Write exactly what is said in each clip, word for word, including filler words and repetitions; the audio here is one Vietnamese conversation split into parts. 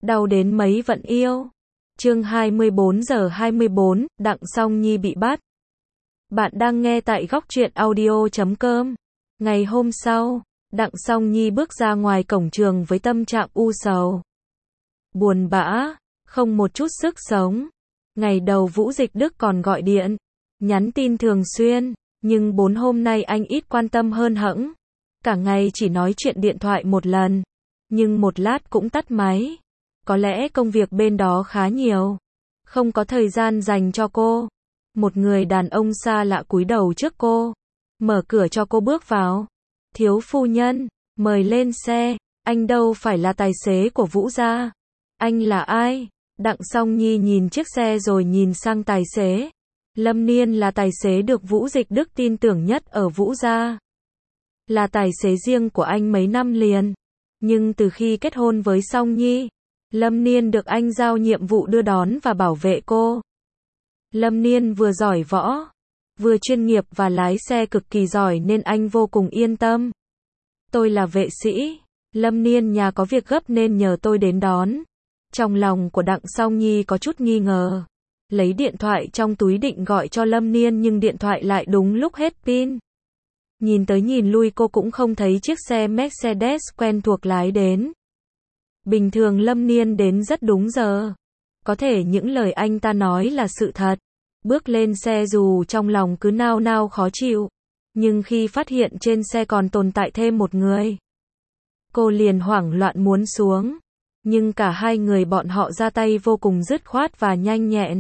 Đau đến mấy vẫn yêu. Chương hai mươi bốn giờ hai mươi bốn, Đặng Song Nhi bị bắt. Bạn đang nghe tại góc truyện audio chấm com. Ngày hôm sau, Đặng Song Nhi bước ra ngoài cổng trường với tâm trạng u sầu. Buồn bã, không một chút sức sống. Ngày đầu Vũ Dịch Đức còn gọi điện, nhắn tin thường xuyên, nhưng bốn hôm nay anh ít quan tâm hơn hẫng. Cả ngày chỉ nói chuyện điện thoại một lần, nhưng một lát cũng tắt máy. Có lẽ công việc bên đó khá nhiều, không có thời gian dành cho cô. Một người đàn ông xa lạ cúi đầu trước cô, mở cửa cho cô bước vào. Thiếu phu nhân, mời lên xe, anh đâu phải là tài xế của Vũ gia. Anh là ai? Đặng Song Nhi nhìn chiếc xe rồi nhìn sang tài xế. Lâm Niên là tài xế được Vũ Dịch Đức tin tưởng nhất ở Vũ gia. Là tài xế riêng của anh mấy năm liền. Nhưng từ khi kết hôn với Song Nhi, Lâm Niên được anh giao nhiệm vụ đưa đón và bảo vệ cô. Lâm Niên vừa giỏi võ, vừa chuyên nghiệp và lái xe cực kỳ giỏi nên anh vô cùng yên tâm. Tôi là vệ sĩ, Lâm Niên nhà có việc gấp nên nhờ tôi đến đón. Trong lòng của Đặng Song Nhi có chút nghi ngờ. Lấy điện thoại trong túi định gọi cho Lâm Niên nhưng điện thoại lại đúng lúc hết pin. Nhìn tới nhìn lui cô cũng không thấy chiếc xe Mercedes quen thuộc lái đến. Bình thường Lâm Niên đến rất đúng giờ. Có thể những lời anh ta nói là sự thật. Bước lên xe dù trong lòng cứ nao nao khó chịu. Nhưng khi phát hiện trên xe còn tồn tại thêm một người, cô liền hoảng loạn muốn xuống. Nhưng cả hai người bọn họ ra tay vô cùng dứt khoát và nhanh nhẹn.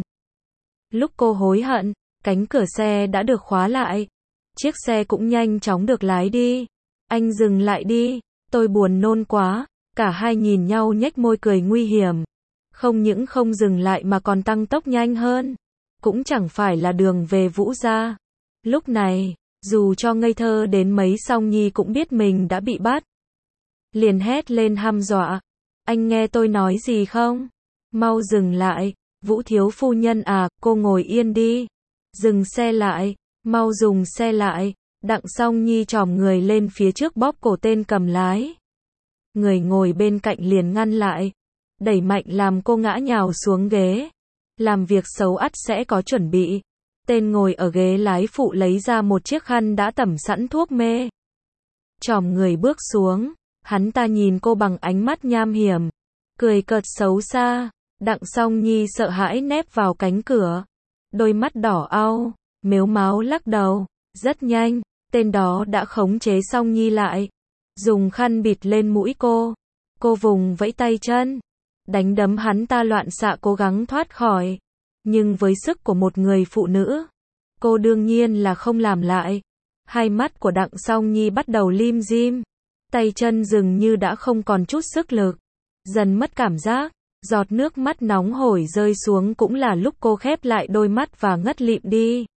Lúc cô hối hận, cánh cửa xe đã được khóa lại. Chiếc xe cũng nhanh chóng được lái đi. Anh dừng lại đi, tôi buồn nôn quá. Cả hai nhìn nhau nhếch môi cười nguy hiểm. Không những không dừng lại mà còn tăng tốc nhanh hơn. Cũng chẳng phải là đường về Vũ gia. Lúc này, dù cho ngây thơ đến mấy Song Nhi cũng biết mình đã bị bắt. Liền hét lên hăm dọa. Anh nghe tôi nói gì không? Mau dừng lại. Vũ thiếu phu nhân à, cô ngồi yên đi. Dừng xe lại. Mau dùng xe lại. Đặng Song Nhi chòm người lên phía trước bóp cổ tên cầm lái. Người ngồi bên cạnh liền ngăn lại. Đẩy mạnh làm cô ngã nhào xuống ghế. Làm việc xấu ắt sẽ có chuẩn bị. Tên ngồi ở ghế lái phụ lấy ra một chiếc khăn đã tẩm sẵn thuốc mê. Chòm người bước xuống. Hắn ta nhìn cô bằng ánh mắt nham hiểm. Cười cợt xấu xa. Đặng Song Nhi sợ hãi nép vào cánh cửa. Đôi mắt đỏ au, mếu máo lắc đầu. Rất nhanh, tên đó đã khống chế Song Nhi lại. Dùng khăn bịt lên mũi cô. Cô vùng vẫy tay chân. Đánh đấm hắn ta loạn xạ cố gắng thoát khỏi. Nhưng với sức của một người phụ nữ, cô đương nhiên là không làm lại. Hai mắt của Đặng Song Nhi bắt đầu lim dim. Tay chân dường như đã không còn chút sức lực. Dần mất cảm giác. Giọt nước mắt nóng hổi rơi xuống cũng là lúc cô khép lại đôi mắt và ngất lịm đi.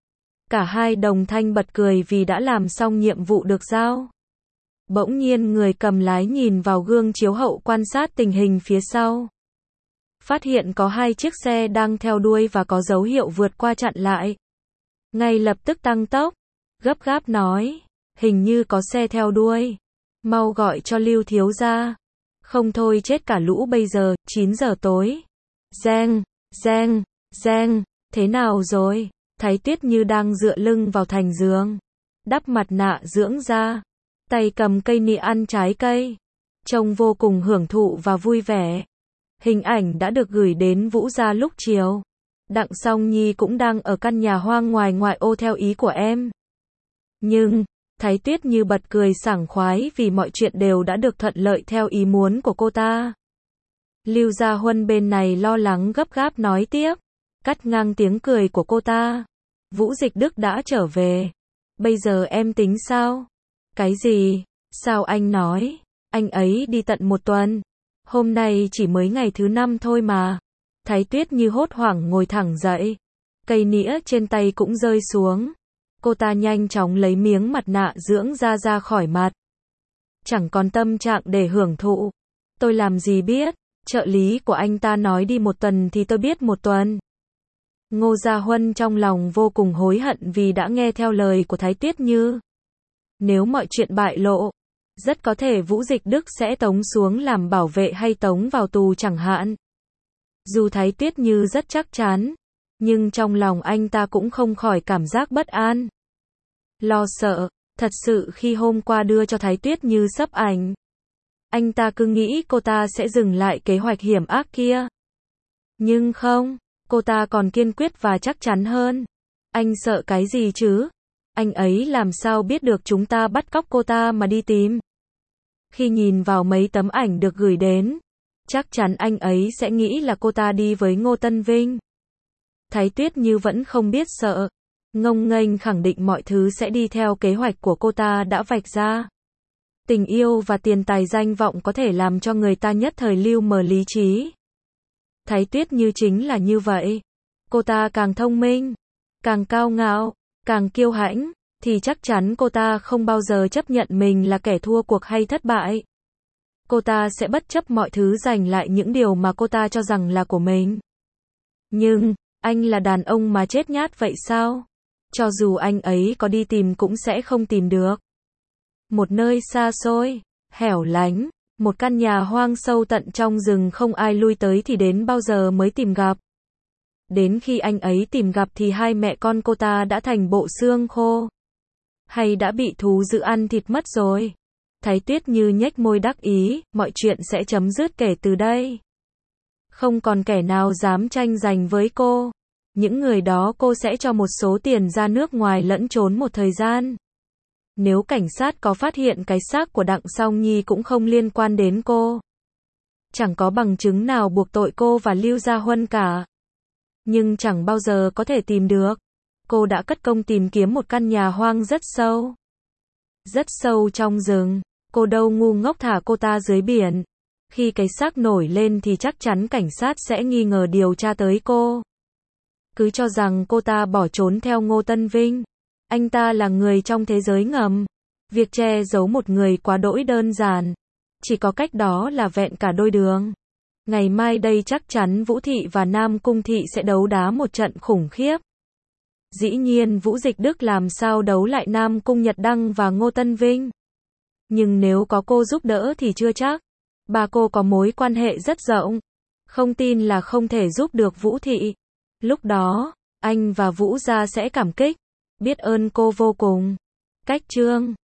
Cả hai đồng thanh bật cười vì đã làm xong nhiệm vụ được giao. Bỗng nhiên người cầm lái nhìn vào gương chiếu hậu quan sát tình hình phía sau. Phát hiện có hai chiếc xe đang theo đuôi và có dấu hiệu vượt qua chặn lại. Ngay lập tức tăng tốc, gấp gáp nói, hình như có xe theo đuôi. Mau gọi cho Lưu thiếu gia. Không thôi chết cả lũ bây giờ, chín giờ tối. Giang, giang, giang, thế nào rồi? Thái Tuyết Như đang dựa lưng vào thành giường. Đắp mặt nạ dưỡng da. Tay cầm cây nịa ăn trái cây. Trông vô cùng hưởng thụ và vui vẻ. Hình ảnh đã được gửi đến Vũ gia lúc chiều. Đặng Song Nhi cũng đang ở căn nhà hoang ngoài ngoại ô theo ý của em. Nhưng, Thái Tuyết Như bật cười sảng khoái vì mọi chuyện đều đã được thuận lợi theo ý muốn của cô ta. Lưu Gia Huân bên này lo lắng gấp gáp nói tiếp. Cắt ngang tiếng cười của cô ta. Vũ Dịch Đức đã trở về. Bây giờ em tính sao? Cái gì? Sao anh nói? Anh ấy đi tận một tuần. Hôm nay chỉ mới ngày thứ năm thôi mà. Thái Tuyết Như hốt hoảng ngồi thẳng dậy. Cây nĩa trên tay cũng rơi xuống. Cô ta nhanh chóng lấy miếng mặt nạ dưỡng da ra khỏi mặt. Chẳng còn tâm trạng để hưởng thụ. Tôi làm gì biết. Trợ lý của anh ta nói đi một tuần thì tôi biết một tuần. Ngô Gia Huân trong lòng vô cùng hối hận vì đã nghe theo lời của Thái Tuyết Như. Nếu mọi chuyện bại lộ, Rất có thể Vũ Dịch Đức sẽ tống xuống làm bảo vệ hay tống vào tù chẳng hạn. Dù Thái Tuyết Như rất chắc chắn, nhưng trong lòng anh ta cũng không khỏi cảm giác bất an. Lo sợ, thật sự khi hôm qua đưa cho Thái Tuyết Như sấp ảnh, anh ta cứ nghĩ cô ta sẽ dừng lại kế hoạch hiểm ác kia. Nhưng không, cô ta còn kiên quyết và chắc chắn hơn. Anh sợ cái gì chứ? Anh ấy làm sao biết được chúng ta bắt cóc cô ta mà đi tìm? Khi nhìn vào mấy tấm ảnh được gửi đến, chắc chắn anh ấy sẽ nghĩ là cô ta đi với Ngô Tân Vinh. Thái Tuyết Như vẫn không biết sợ, ngông nghênh khẳng định mọi thứ sẽ đi theo kế hoạch của cô ta đã vạch ra. Tình yêu và tiền tài danh vọng có thể làm cho người ta nhất thời lưu mờ lý trí. Thái Tuyết Như chính là như vậy. Cô ta càng thông minh, càng cao ngạo, càng kiêu hãnh, thì chắc chắn cô ta không bao giờ chấp nhận mình là kẻ thua cuộc hay thất bại. Cô ta sẽ bất chấp mọi thứ giành lại những điều mà cô ta cho rằng là của mình. Nhưng, anh là đàn ông mà chết nhát vậy sao? Cho dù anh ấy có đi tìm cũng sẽ không tìm được. Một nơi xa xôi, hẻo lánh, một căn nhà hoang sâu tận trong rừng không ai lui tới thì đến bao giờ mới tìm gặp. Đến khi anh ấy tìm gặp thì hai mẹ con cô ta đã thành bộ xương khô. Hay đã bị thú dữ ăn thịt mất rồi. Thái Tuyết Như nhếch môi đắc ý, mọi chuyện sẽ chấm dứt kể từ đây. Không còn kẻ nào dám tranh giành với cô. Những người đó cô sẽ cho một số tiền ra nước ngoài lẫn trốn một thời gian. Nếu cảnh sát có phát hiện cái xác của Đặng Song Nhi cũng không liên quan đến cô. Chẳng có bằng chứng nào buộc tội cô và Lưu Gia Huân cả. Nhưng chẳng bao giờ có thể tìm được. Cô đã cất công tìm kiếm một căn nhà hoang rất sâu. Rất sâu trong rừng. Cô đâu ngu ngốc thả cô ta dưới biển. Khi cái xác nổi lên thì chắc chắn cảnh sát sẽ nghi ngờ điều tra tới cô. Cứ cho rằng cô ta bỏ trốn theo Ngô Tân Vinh. Anh ta là người trong thế giới ngầm. Việc che giấu một người quá đỗi đơn giản. Chỉ có cách đó là vẹn cả đôi đường. Ngày mai đây chắc chắn Vũ Thị và Nam Cung Thị sẽ đấu đá một trận khủng khiếp. Dĩ nhiên Vũ Dịch Đức làm sao đấu lại Nam Cung Nhật Đăng và Ngô Tân Vinh. Nhưng nếu có cô giúp đỡ thì chưa chắc. Bà cô có mối quan hệ rất rộng. Không tin là không thể giúp được Vũ Thị. Lúc đó, anh và Vũ gia sẽ cảm kích. Biết ơn cô vô cùng. Cách chương